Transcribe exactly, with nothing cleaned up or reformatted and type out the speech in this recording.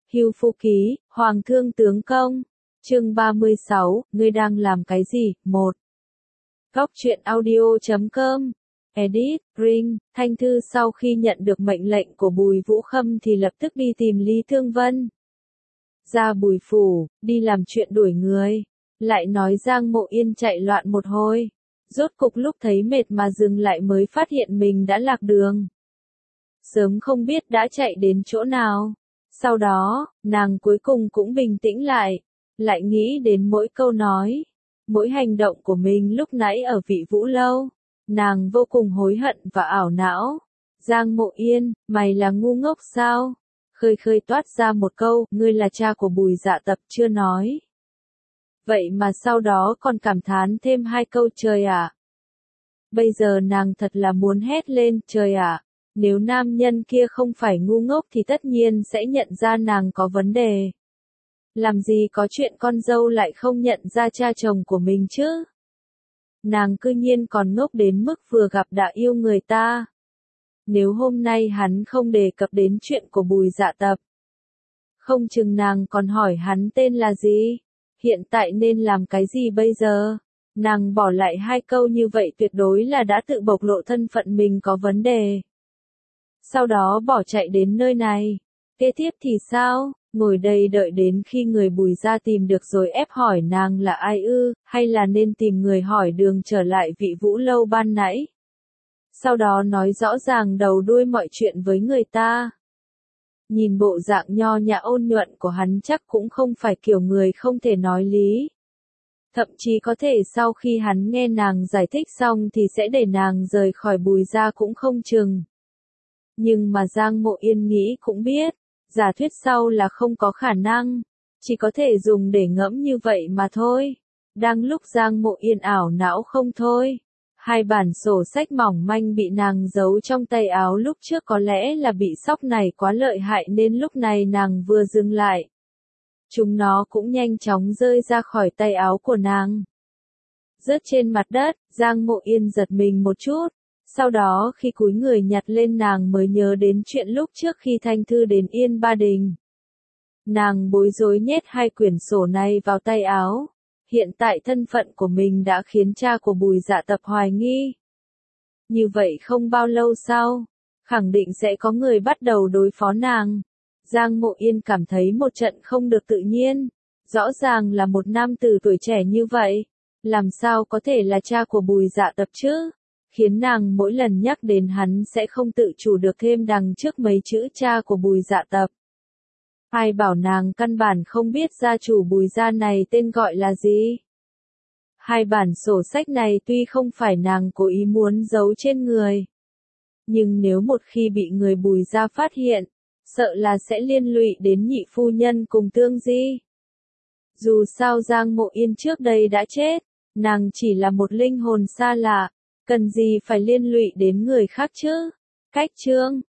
Hưu Phu Ký, Hoàng Thương Tướng Công. Chương ba mươi sáu, ngươi đang làm cái gì? một. Góc truyện audio chấm com. Edit, Ring, Thanh Thư sau khi nhận được mệnh lệnh của Bùi Vũ Khâm thì lập tức đi tìm Lý Thương Vân. Ra Bùi phủ, đi làm chuyện đuổi người. Lại nói Giang Mộ Yên chạy loạn một hồi. Rốt cục lúc thấy mệt mà dừng lại mới phát hiện mình đã lạc đường. Sớm không biết đã chạy đến chỗ nào. Sau đó, nàng cuối cùng cũng bình tĩnh lại. Lại nghĩ đến mỗi câu nói, mỗi hành động của mình lúc nãy ở Vị Vũ Lâu. Nàng vô cùng hối hận và ảo não. Giang Mộ Yên, mày là ngu ngốc sao? Khơi khơi toát ra một câu, ngươi là cha của Bùi Dạ Tập chưa nói. Vậy mà sau đó còn cảm thán thêm hai câu trời ạ. Bây giờ nàng thật là muốn hét lên, trời ạ. Nếu nam nhân kia không phải ngu ngốc thì tất nhiên sẽ nhận ra nàng có vấn đề. Làm gì có chuyện con dâu lại không nhận ra cha chồng của mình chứ? Nàng cư nhiên còn ngốc đến mức vừa gặp đã yêu người ta. Nếu hôm nay hắn không đề cập đến chuyện của Bùi Dạ Tập, không chừng nàng còn hỏi hắn tên là gì, hiện tại nên làm cái gì bây giờ? Nàng bỏ lại hai câu như vậy tuyệt đối là đã tự bộc lộ thân phận mình có vấn đề. Sau đó bỏ chạy đến nơi này. Kế tiếp thì sao? Ngồi đây đợi đến khi người Bùi ra tìm được rồi ép hỏi nàng là ai ư, hay là nên tìm người hỏi đường trở lại Vị Vũ Lâu ban nãy. Sau đó nói rõ ràng đầu đuôi mọi chuyện với người ta. Nhìn bộ dạng nho nhã ôn nhuận của hắn chắc cũng không phải kiểu người không thể nói lý. Thậm chí có thể sau khi hắn nghe nàng giải thích xong thì sẽ để nàng rời khỏi Bùi ra cũng không chừng. Nhưng mà Giang Mộ Yên nghĩ cũng biết, giả thuyết sau là không có khả năng, chỉ có thể dùng để ngẫm như vậy mà thôi. Đang lúc Giang Mộ Yên ảo não không thôi, hai bản sổ sách mỏng manh bị nàng giấu trong tay áo lúc trước có lẽ là bị sóc này quá lợi hại nên lúc này nàng vừa dừng lại. Chúng nó cũng nhanh chóng rơi ra khỏi tay áo của nàng. Rớt trên mặt đất, Giang Mộ Yên giật mình một chút. Sau đó khi cúi người nhặt lên nàng mới nhớ đến chuyện lúc trước khi Thanh Thư đến Yên Ba Đình. Nàng bối rối nhét hai quyển sổ này vào tay áo. Hiện tại thân phận của mình đã khiến cha của Bùi Dạ Tập hoài nghi. Như vậy không bao lâu sau, khẳng định sẽ có người bắt đầu đối phó nàng. Giang Mộ Yên cảm thấy một trận không được tự nhiên. Rõ ràng là một nam tử tuổi trẻ như vậy. Làm sao có thể là cha của Bùi Dạ Tập chứ? Khiến nàng mỗi lần nhắc đến hắn sẽ không tự chủ được thêm đằng trước mấy chữ cha của Bùi Dạ Tập. Ai bảo nàng căn bản không biết gia chủ Bùi gia này tên gọi là gì. Hai bản sổ sách này tuy không phải nàng cố ý muốn giấu trên người, nhưng nếu một khi bị người Bùi gia phát hiện, sợ là sẽ liên lụy đến nhị phu nhân cùng Tương Di. Dù sao Giang Mộ Yên trước đây đã chết, nàng chỉ là một linh hồn xa lạ. Cần gì phải liên lụy đến người khác chứ? Cách chương,